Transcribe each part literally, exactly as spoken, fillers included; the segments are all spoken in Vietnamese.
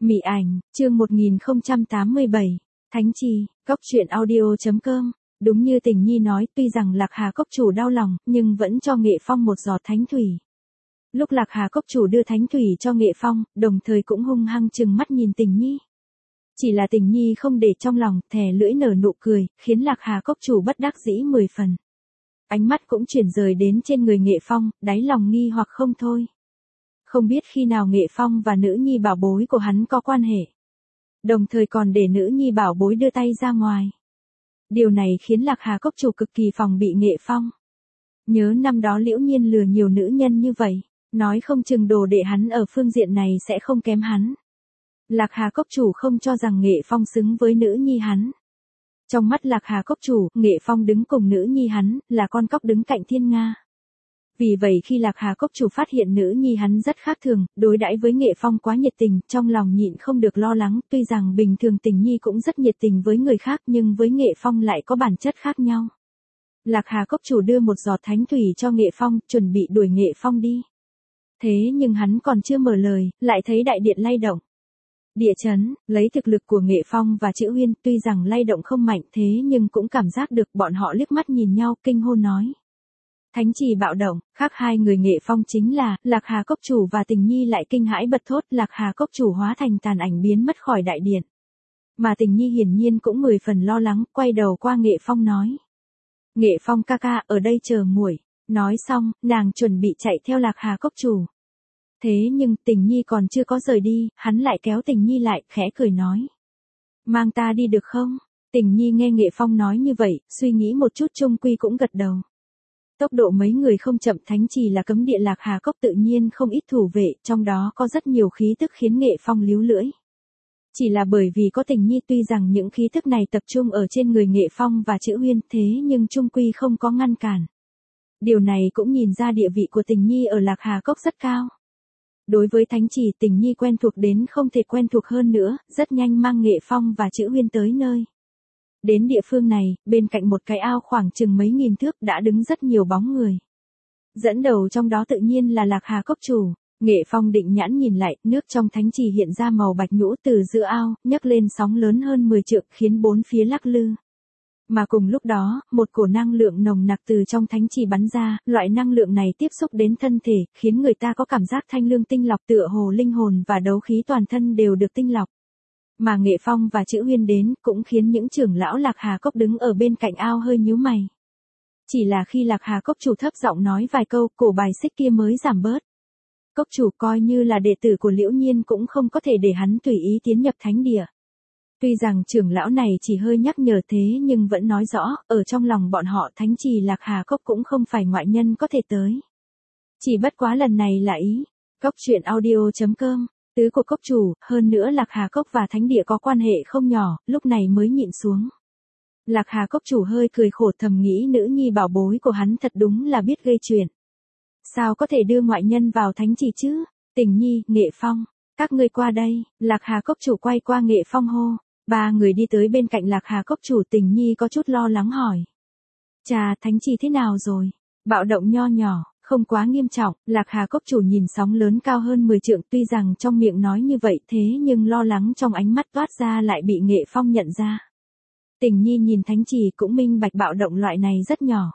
Mị ảnh, chương một nghìn không trăm tám mươi bảy, Thánh Trì, cốc truyện audio chấm com. Đúng như Tình Nhi nói, tuy rằng Lạc Hà cốc chủ đau lòng, nhưng vẫn cho Nghệ Phong một giọt thánh thủy. Lúc Lạc Hà cốc chủ đưa thánh thủy cho Nghệ Phong, đồng thời cũng hung hăng trừng mắt nhìn Tình Nhi. Chỉ là Tình Nhi không để trong lòng, thè lưỡi nở nụ cười, khiến Lạc Hà cốc chủ bất đắc dĩ mười phần. Ánh mắt cũng chuyển rời đến trên người Nghệ Phong, đáy lòng nghi hoặc không thôi. Không biết khi nào Nghệ Phong và nữ nhi bảo bối của hắn có quan hệ. Đồng thời còn để nữ nhi bảo bối đưa tay ra ngoài. Điều này khiến Lạc Hà cốc chủ cực kỳ phòng bị Nghệ Phong. Nhớ năm đó Liễu Nhiên lừa nhiều nữ nhân như vậy, nói không chừng đồ đệ hắn ở phương diện này sẽ không kém hắn. Lạc Hà cốc chủ không cho rằng Nghệ Phong xứng với nữ nhi hắn. Trong mắt Lạc Hà cốc chủ, Nghệ Phong đứng cùng nữ nhi hắn, là con cóc đứng cạnh thiên nga. Vì vậy khi Lạc Hà cốc chủ phát hiện nữ nhi hắn rất khác thường, đối đãi với Nghệ Phong quá nhiệt tình, trong lòng nhịn không được lo lắng, tuy rằng bình thường Tình Nhi cũng rất nhiệt tình với người khác nhưng với Nghệ Phong lại có bản chất khác nhau. Lạc Hà cốc chủ đưa một giọt thánh thủy cho Nghệ Phong, chuẩn bị đuổi Nghệ Phong đi. Thế nhưng hắn còn chưa mở lời, lại thấy đại điện lay động. Địa chấn, lấy thực lực của Nghệ Phong và Chữ Huyên, tuy rằng lay động không mạnh thế nhưng cũng cảm giác được, bọn họ liếc mắt nhìn nhau, kinh hô nói. Thánh trì bạo động, khác hai người Nghệ Phong chính là, Lạc Hà cốc chủ và Tình Nhi lại kinh hãi bật thốt, Lạc Hà cốc chủ hóa thành tàn ảnh biến mất khỏi đại điện. Mà Tình Nhi hiển nhiên cũng mười phần lo lắng, quay đầu qua Nghệ Phong nói. Nghệ Phong ca ca, ở đây chờ muội. Nói xong, nàng chuẩn bị chạy theo Lạc Hà cốc chủ. Thế nhưng Tình Nhi còn chưa có rời đi, hắn lại kéo Tình Nhi lại, khẽ cười nói. Mang ta đi được không? Tình Nhi nghe Nghệ Phong nói như vậy, suy nghĩ một chút chung quy cũng gật đầu. Tốc độ mấy người không chậm, thánh trì là cấm địa, Lạc Hà cốc tự nhiên không ít thủ vệ, trong đó có rất nhiều khí tức khiến Nghệ Phong líu lưỡi. Chỉ là bởi vì có Tình Nhi, tuy rằng những khí tức này tập trung ở trên người Nghệ Phong và Chữ Huyên, thế nhưng chung quy không có ngăn cản. Điều này cũng nhìn ra địa vị của Tình Nhi ở Lạc Hà cốc rất cao. Đối với thánh trì, Tình Nhi quen thuộc đến không thể quen thuộc hơn nữa, rất nhanh mang Nghệ Phong và Chữ Huyên tới nơi. Đến địa phương này, bên cạnh một cái ao khoảng chừng mấy nghìn thước đã đứng rất nhiều bóng người. Dẫn đầu trong đó tự nhiên là Lạc Hà cốc chủ. Nghệ Phong định nhãn nhìn lại, nước trong thánh trì hiện ra màu bạch nhũ từ giữa ao, nhấc lên sóng lớn hơn mười trượng, khiến bốn phía lắc lư. Mà cùng lúc đó, một cổ năng lượng nồng nặc từ trong thánh trì bắn ra, loại năng lượng này tiếp xúc đến thân thể, khiến người ta có cảm giác thanh lương tinh lọc, tựa hồ linh hồn và đấu khí toàn thân đều được tinh lọc. Mà Nghệ Phong và Chữ Huyên đến, cũng khiến những trưởng lão Lạc Hà cốc đứng ở bên cạnh ao hơi nhíu mày. Chỉ là khi Lạc Hà cốc chủ thấp giọng nói vài câu, cổ bài xích kia mới giảm bớt. Cốc chủ coi như là đệ tử của Liễu Nhiên cũng không có thể để hắn tùy ý tiến nhập thánh địa. Tuy rằng trưởng lão này chỉ hơi nhắc nhở thế nhưng vẫn nói rõ, ở trong lòng bọn họ thánh trì Lạc Hà cốc cũng không phải ngoại nhân có thể tới. Chỉ bất quá lần này là ý. Cốc truyện audio chấm com. Tứ của cốc chủ, hơn nữa Lạc Hà cốc và thánh địa có quan hệ không nhỏ, lúc này mới nhịn xuống. Lạc Hà cốc chủ hơi cười khổ, thầm nghĩ nữ nhi bảo bối của hắn thật đúng là biết gây chuyện. Sao có thể đưa ngoại nhân vào thánh trì chứ? Tình Nhi, Nghệ Phong, các ngươi qua đây. Lạc Hà cốc chủ quay qua Nghệ Phong hô. Ba người đi tới bên cạnh Lạc Hà cốc chủ. Tình Nhi có chút lo lắng hỏi. Chà, thánh trì thế nào rồi? Bạo động nho nhỏ. Không quá nghiêm trọng. Lạc Hà cốc chủ nhìn sóng lớn cao hơn mười trượng, tuy rằng trong miệng nói như vậy thế nhưng lo lắng trong ánh mắt toát ra lại bị Nghệ Phong nhận ra. Tình Nhi nhìn thánh trì cũng minh bạch bạo động loại này rất nhỏ.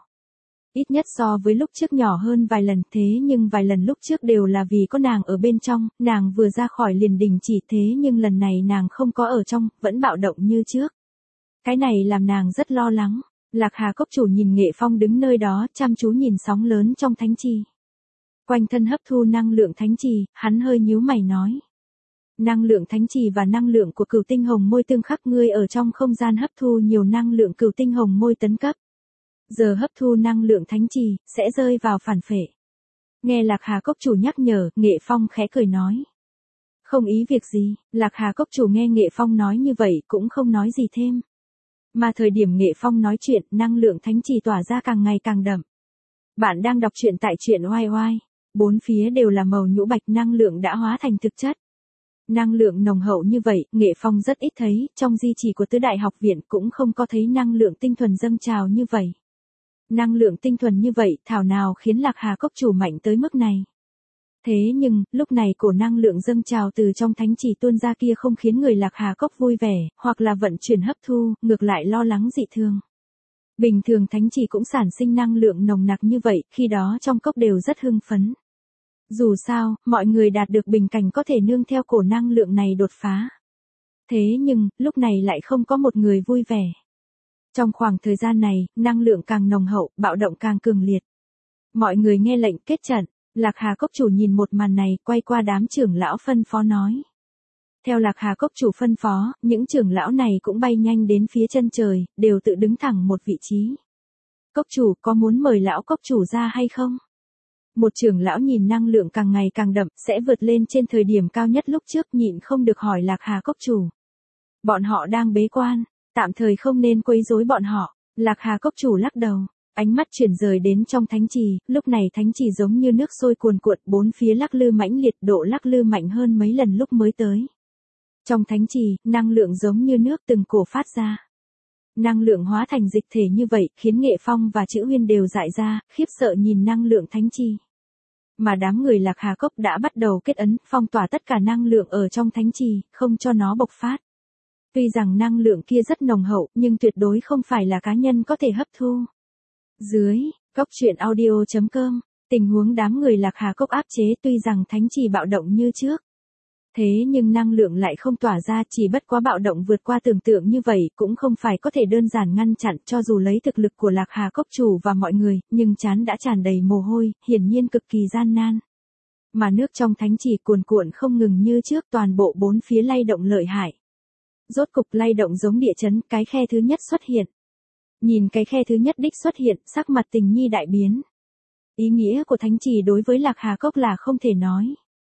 Ít nhất so với lúc trước nhỏ hơn vài lần, thế nhưng vài lần lúc trước đều là vì có nàng ở bên trong, nàng vừa ra khỏi liền đình chỉ, thế nhưng lần này nàng không có ở trong, vẫn bạo động như trước. Cái này làm nàng rất lo lắng. Lạc Hà cốc chủ nhìn Nghệ Phong đứng nơi đó, chăm chú nhìn sóng lớn trong thánh trì. Quanh thân hấp thu năng lượng thánh trì, hắn hơi nhíu mày nói. Năng lượng thánh trì và năng lượng của cửu tinh hồng môi tương khắc, ngươi ở trong không gian hấp thu nhiều năng lượng cửu tinh hồng môi tấn cấp. Giờ hấp thu năng lượng thánh trì, sẽ rơi vào phản phệ. Nghe Lạc Hà cốc chủ nhắc nhở, Nghệ Phong khẽ cười nói. Không ý việc gì. Lạc Hà cốc chủ nghe Nghệ Phong nói như vậy cũng không nói gì thêm. Mà thời điểm Nghệ Phong nói chuyện, năng lượng thánh trì tỏa ra càng ngày càng đậm. Bạn đang đọc truyện tại truyện oai oai. Bốn phía đều là màu nhũ bạch, năng lượng đã hóa thành thực chất. Năng lượng nồng hậu như vậy, Nghệ Phong rất ít thấy, trong di chỉ của Tứ Đại học viện cũng không có thấy năng lượng tinh thuần dâng trào như vậy. Năng lượng tinh thuần như vậy, thảo nào khiến Lạc Hà cốc chủ mạnh tới mức này. Thế nhưng, lúc này cổ năng lượng dâng trào từ trong thánh trì tuôn ra kia không khiến người Lạc Hà Cốc vui vẻ, hoặc là vận chuyển hấp thu, ngược lại lo lắng dị thường. Bình thường thánh trì cũng sản sinh năng lượng nồng nặc như vậy, khi đó trong cốc đều rất hưng phấn. Dù sao, mọi người đạt được bình cảnh có thể nương theo cổ năng lượng này đột phá. Thế nhưng, lúc này lại không có một người vui vẻ. Trong khoảng thời gian này, năng lượng càng nồng hậu, bạo động càng cường liệt. Mọi người nghe lệnh kết trận. Lạc Hà Cốc chủ nhìn một màn này, quay qua đám trưởng lão phân phó nói. Theo Lạc Hà Cốc chủ phân phó, những trưởng lão này cũng bay nhanh đến phía chân trời, đều tự đứng thẳng một vị trí. Cốc chủ có muốn mời lão cốc chủ ra hay không? Một trưởng lão nhìn năng lượng càng ngày càng đậm, sẽ vượt lên trên thời điểm cao nhất lúc trước, nhịn không được hỏi Lạc Hà Cốc chủ. Bọn họ đang bế quan, tạm thời không nên quấy rối bọn họ. Lạc Hà Cốc chủ lắc đầu. Ánh mắt chuyển rời đến trong thánh trì, lúc này thánh trì giống như nước sôi cuồn cuộn, bốn phía lắc lư mãnh liệt, độ lắc lư mạnh hơn mấy lần lúc mới tới. Trong thánh trì, năng lượng giống như nước từng cổ phát ra. Năng lượng hóa thành dịch thể như vậy, khiến Nghệ Phong và Chữ Huyên đều dại ra, khiếp sợ nhìn năng lượng thánh trì. Mà đám người Lạc Hà Cốc đã bắt đầu kết ấn, phong tỏa tất cả năng lượng ở trong thánh trì, không cho nó bộc phát. Tuy rằng năng lượng kia rất nồng hậu, nhưng tuyệt đối không phải là cá nhân có thể hấp thu. Dưới, Cốc truyện audio chấm com, tình huống đám người Lạc Hà Cốc áp chế tuy rằng thánh trì bạo động như trước. Thế nhưng năng lượng lại không tỏa ra, chỉ bất quá bạo động vượt qua tưởng tượng như vậy cũng không phải có thể đơn giản ngăn chặn, cho dù lấy thực lực của Lạc Hà Cốc chủ và mọi người, nhưng trán đã tràn đầy mồ hôi, hiển nhiên cực kỳ gian nan. Mà nước trong thánh trì cuồn cuộn không ngừng như trước, toàn bộ bốn phía lay động lợi hại. Rốt cục lay động giống địa chấn, cái khe thứ nhất xuất hiện. Nhìn cái khe thứ nhất đích xuất hiện, sắc mặt Tình Nhi đại biến. Ý nghĩa của thánh trì đối với Lạc Hà Cốc là không thể nói.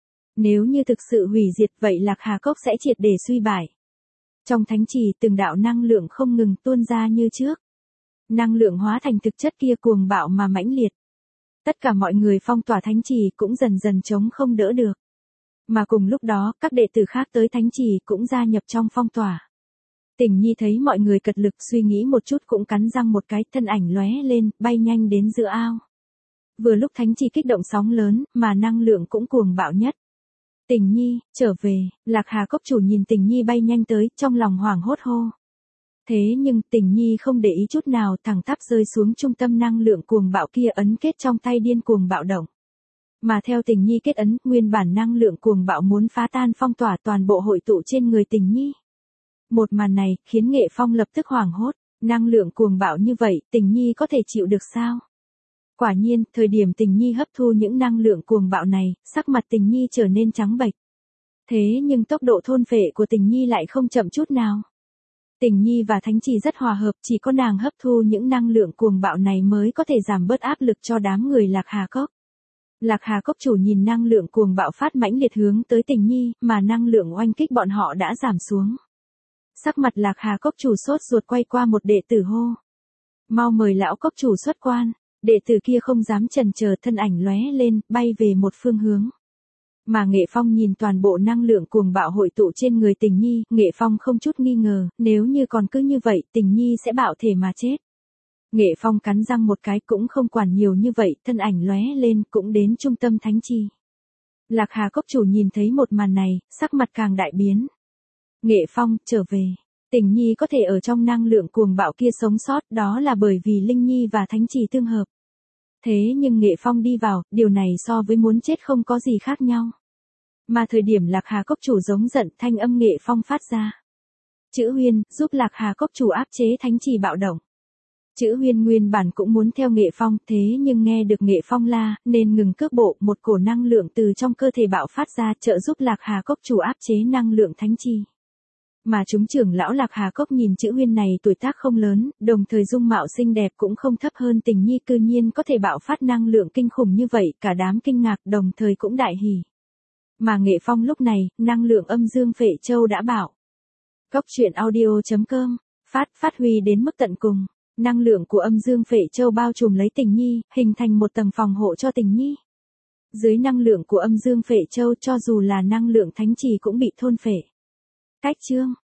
Nếu như thực sự hủy diệt vậy Lạc Hà Cốc sẽ triệt để suy bại. Trong thánh trì từng đạo năng lượng không ngừng tuôn ra như trước. Năng lượng hóa thành thực chất kia cuồng bạo mà mãnh liệt. Tất cả mọi người phong tỏa thánh trì cũng dần dần chống không đỡ được. Mà cùng lúc đó, các đệ tử khác tới thánh trì cũng gia nhập trong phong tỏa. Tình Nhi thấy mọi người cật lực suy nghĩ một chút cũng cắn răng một cái, thân ảnh lóe lên, bay nhanh đến giữa ao. Vừa lúc thánh trì kích động sóng lớn, mà năng lượng cũng cuồng bạo nhất. Tình Nhi, trở về, Lạc Hà Cốc chủ nhìn Tình Nhi bay nhanh tới, trong lòng hoảng hốt hô. Thế nhưng, Tình Nhi không để ý chút nào, thẳng tắp rơi xuống trung tâm năng lượng cuồng bạo kia, ấn kết trong tay điên cuồng bạo động. Mà theo Tình Nhi kết ấn, nguyên bản năng lượng cuồng bạo muốn phá tan phong tỏa toàn bộ hội tụ trên người Tình Nhi. Một màn này, khiến Nghệ Phong lập tức hoảng hốt, năng lượng cuồng bạo như vậy, Tình Nhi có thể chịu được sao? Quả nhiên, thời điểm Tình Nhi hấp thu những năng lượng cuồng bạo này, sắc mặt Tình Nhi trở nên trắng bệch. Thế nhưng tốc độ thôn phệ của Tình Nhi lại không chậm chút nào. Tình Nhi và thánh trì rất hòa hợp, chỉ có nàng hấp thu những năng lượng cuồng bạo này mới có thể giảm bớt áp lực cho đám người Lạc Hà Cốc. Lạc Hà Cốc chủ nhìn năng lượng cuồng bạo phát mãnh liệt hướng tới Tình Nhi, mà năng lượng oanh kích bọn họ đã giảm xuống. Sắc mặt Lạc Hà Cốc chủ sốt ruột quay qua một đệ tử hô. Mau mời lão cốc chủ xuất quan. Đệ tử kia không dám chần chờ, thân ảnh lóe lên, bay về một phương hướng. Mà Nghệ Phong nhìn toàn bộ năng lượng cuồng bạo hội tụ trên người Tình Nhi, Nghệ Phong không chút nghi ngờ, nếu như còn cứ như vậy, Tình Nhi sẽ bạo thể mà chết. Nghệ Phong cắn răng một cái cũng không quản nhiều như vậy, thân ảnh lóe lên cũng đến trung tâm thánh trì. Lạc Hà Cốc chủ nhìn thấy một màn này, sắc mặt càng đại biến. Nghệ Phong, trở về. Tình Nhi có thể ở trong năng lượng cuồng bạo kia sống sót, đó là bởi vì Linh Nhi và thánh trì tương hợp. Thế nhưng Nghệ Phong đi vào, điều này so với muốn chết không có gì khác nhau. Mà thời điểm Lạc Hà Cốc chủ giống giận, thanh âm Nghệ Phong phát ra. Chữ Huyên, giúp Lạc Hà Cốc chủ áp chế thánh trì bạo động. Chữ Huyên nguyên bản cũng muốn theo Nghệ Phong, thế nhưng nghe được Nghệ Phong la, nên ngừng cước bộ, một cổ năng lượng từ trong cơ thể bạo phát ra, trợ giúp Lạc Hà Cốc chủ áp chế năng lượng thánh trì. Mà chúng trưởng lão Lạc Hà Cốc nhìn Chữ Huyên này tuổi tác không lớn, đồng thời dung mạo xinh đẹp cũng không thấp hơn Tình Nhi, cư nhiên có thể bạo phát năng lượng kinh khủng như vậy, cả đám kinh ngạc đồng thời cũng đại hỉ. Mà Nghệ Phong lúc này, năng lượng âm dương phệ châu đã bạo. Cốc truyện audio chấm com, phát, phát huy đến mức tận cùng. Năng lượng của âm dương phệ châu bao trùm lấy Tình Nhi, hình thành một tầng phòng hộ cho Tình Nhi. Dưới năng lượng của âm dương phệ châu cho dù là năng lượng thánh trì cũng bị thôn phệ. Cách chương